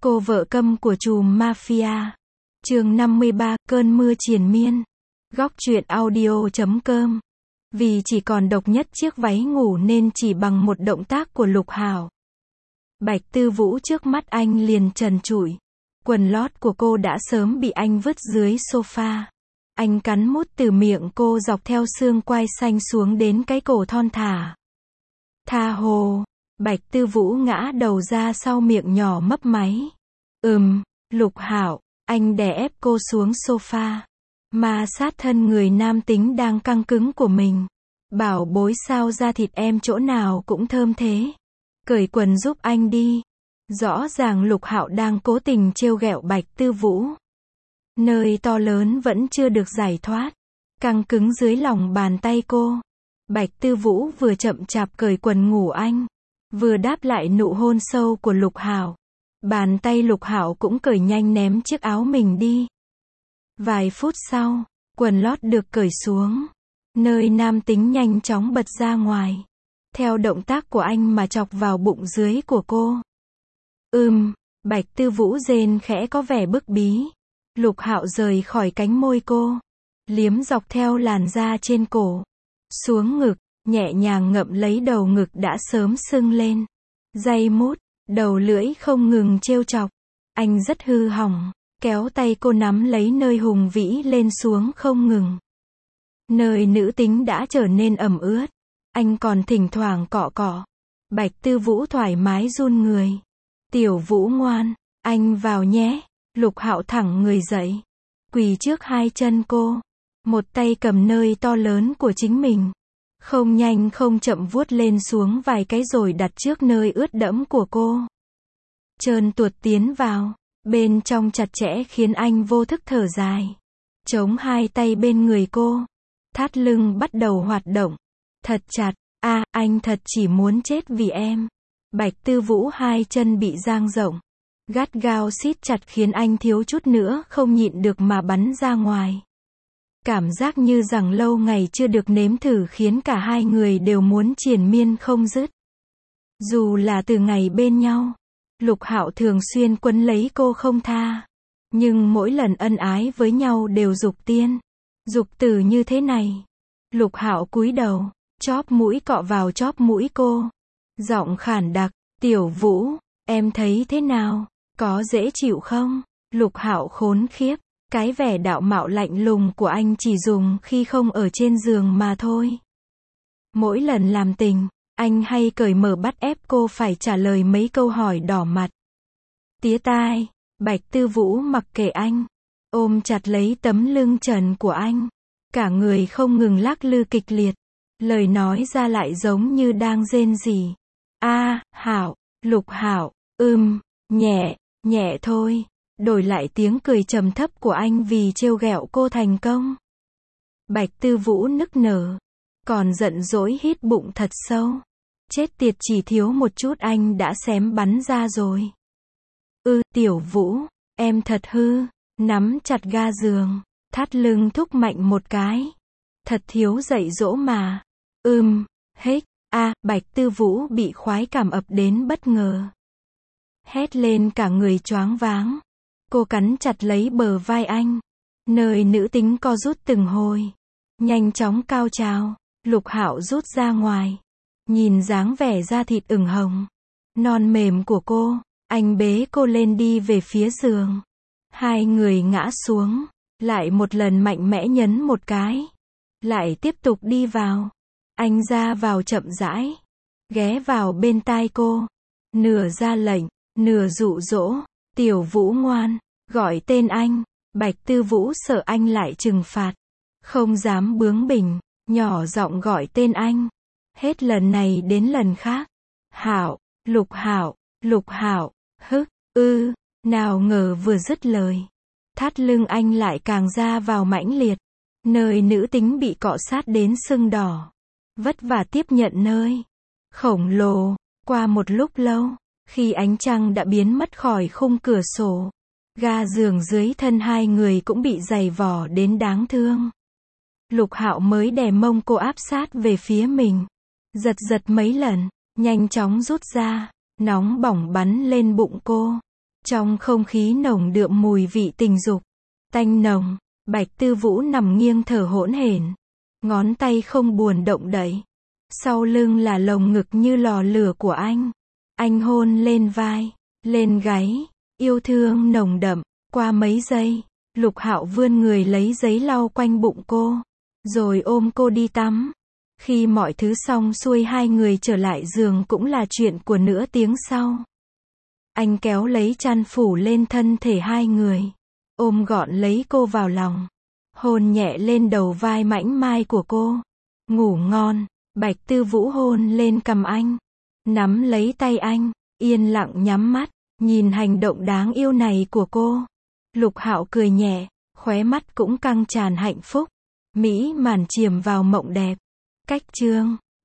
Cô vợ câm của trùm mafia. Chương 53, cơn mưa triền miên. Góc truyện audio.com. Vì chỉ còn độc nhất chiếc váy ngủ nên chỉ bằng một động tác của Lục Hảo, Bạch Tư Vũ trước mắt anh liền trần trụi. Quần lót của cô đã sớm bị anh vứt dưới sofa. Anh cắn mút từ miệng cô dọc theo xương quai xanh xuống đến cái cổ thon thả. Tha hồ. Bạch Tư Vũ ngã đầu ra sau miệng nhỏ mấp máy. Lục Hảo. Anh đè ép cô xuống sofa, ma sát thân người nam tính đang căng cứng của mình. Bảo bối, sao da thịt em chỗ nào cũng thơm thế. Cởi quần giúp anh đi. Rõ ràng Lục Hạo đang cố tình trêu ghẹo Bạch Tư Vũ. Nơi to lớn vẫn chưa được giải thoát, căng cứng dưới lòng bàn tay cô. Bạch Tư Vũ vừa chậm chạp cởi quần ngủ anh, vừa đáp lại nụ hôn sâu của Lục Hạo. Bàn tay Lục Hạo cũng cởi nhanh ném chiếc áo mình đi. Vài phút sau, quần lót được cởi xuống. Nơi nam tính nhanh chóng bật ra ngoài, theo động tác của anh mà chọc vào bụng dưới của cô. Bạch Tư Vũ rên khẽ có vẻ bức bí. Lục Hạo rời khỏi cánh môi cô, liếm dọc theo làn da trên cổ, xuống ngực, nhẹ nhàng ngậm lấy đầu ngực đã sớm sưng lên. Day mút, đầu lưỡi không ngừng trêu chọc. Anh rất hư hỏng, kéo tay cô nắm lấy nơi hùng vĩ lên xuống không ngừng. Nơi nữ tính đã trở nên ẩm ướt, anh còn thỉnh thoảng cọ cọ. Bạch Tư Vũ thoải mái run người. Tiểu Vũ ngoan, anh vào nhé. Lục Hạo thẳng người dậy, quỳ trước hai chân cô, một tay cầm nơi to lớn của chính mình, không nhanh không chậm vuốt lên xuống vài cái rồi đặt trước nơi ướt đẫm của cô. Trơn tuột tiến vào, bên trong chặt chẽ khiến anh vô thức thở dài, chống hai tay bên người cô. Thắt lưng bắt đầu hoạt động, thật chặt. Anh thật chỉ muốn chết vì em. Bạch Tư Vũ hai chân bị dang rộng, gắt gao siết chặt khiến anh thiếu chút nữa không nhịn được mà bắn ra ngoài. Cảm giác như rằng lâu ngày chưa được nếm thử khiến cả hai người đều muốn triền miên không dứt. Dù là từ ngày bên nhau, Lục Hạo thường xuyên quấn lấy cô không tha, nhưng mỗi lần ân ái với nhau đều dục tiên, dục tử như thế này. Lục Hạo cúi đầu, chóp mũi cọ vào chóp mũi cô, giọng khản đặc, "Tiểu Vũ, em thấy thế nào? Có dễ chịu không?" Lục Hạo khốn khiếp, cái vẻ đạo mạo lạnh lùng của anh chỉ dùng khi không ở trên giường mà thôi. Mỗi lần làm tình, anh hay cởi mở bắt ép cô phải trả lời mấy câu hỏi đỏ mặt, tía tai. Bạch Tư Vũ mặc kệ anh, ôm chặt lấy tấm lưng trần của anh, cả người không ngừng lắc lư kịch liệt, lời nói ra lại giống như đang rên rỉ. Hảo, Lục Hạo, nhẹ, nhẹ thôi. Đổi lại tiếng cười trầm thấp của anh vì trêu ghẹo cô thành công. Bạch Tư Vũ nức nở, còn giận dỗi hít bụng thật sâu. Chết tiệt, chỉ thiếu một chút anh đã xém bắn ra rồi. Tiểu Vũ, em thật hư. Nắm chặt ga giường, thắt lưng thúc mạnh một cái. Thật thiếu dạy dỗ mà. Hếch. Bạch Tư Vũ bị khoái cảm ập đến bất ngờ, hét lên cả người choáng váng. Cô cắn chặt lấy bờ vai anh, nơi nữ tính co rút từng hồi, nhanh chóng cao trào. Lục Hạo rút ra ngoài, nhìn dáng vẻ da thịt ửng hồng, non mềm của cô, anh bế cô lên đi về phía giường. Hai người ngã xuống, lại một lần mạnh mẽ nhấn một cái, lại tiếp tục đi vào. Anh ra vào chậm rãi, ghé vào bên tai cô, nửa ra lệnh, nửa dụ dỗ. Tiểu Vũ ngoan, gọi tên anh. Bạch Tư Vũ sợ anh lại trừng phạt, không dám bướng bỉnh, nhỏ giọng gọi tên anh, hết lần này đến lần khác. Hạo, Lục Hạo, Lục Hạo. Nào ngờ vừa dứt lời, thắt lưng anh lại càng ra vào mãnh liệt, nơi nữ tính bị cọ sát đến sưng đỏ, vất vả tiếp nhận nơi khổng lồ. Qua một lúc lâu, khi ánh trăng đã biến mất khỏi khung cửa sổ, ga giường dưới thân hai người cũng bị dày vò đến đáng thương. Lục Hạo mới đè mông cô áp sát về phía mình, giật giật mấy lần, nhanh chóng rút ra, nóng bỏng bắn lên bụng cô. Trong không khí nồng đượm mùi vị tình dục, tanh nồng, Bạch Tư Vũ nằm nghiêng thở hỗn hển, ngón tay không buồn động đậy. Sau lưng là lồng ngực như lò lửa của anh. Anh hôn lên vai, lên gáy, yêu thương nồng đậm. Qua mấy giây, Lục Hạo vươn người lấy giấy lau quanh bụng cô, rồi ôm cô đi tắm. Khi mọi thứ xong xuôi, hai người trở lại giường cũng là chuyện của nửa tiếng sau. Anh kéo lấy chăn phủ lên thân thể hai người, ôm gọn lấy cô vào lòng, hôn nhẹ lên đầu vai mảnh mai của cô. Ngủ ngon. Bạch Tư Vũ hôn lên cằm anh, nắm lấy tay anh, yên lặng nhắm mắt, nhìn hành động đáng yêu này của cô. Lục Hạo cười nhẹ, khóe mắt cũng căng tràn hạnh phúc. Mỹ màn chiêm vào mộng đẹp. Cách chương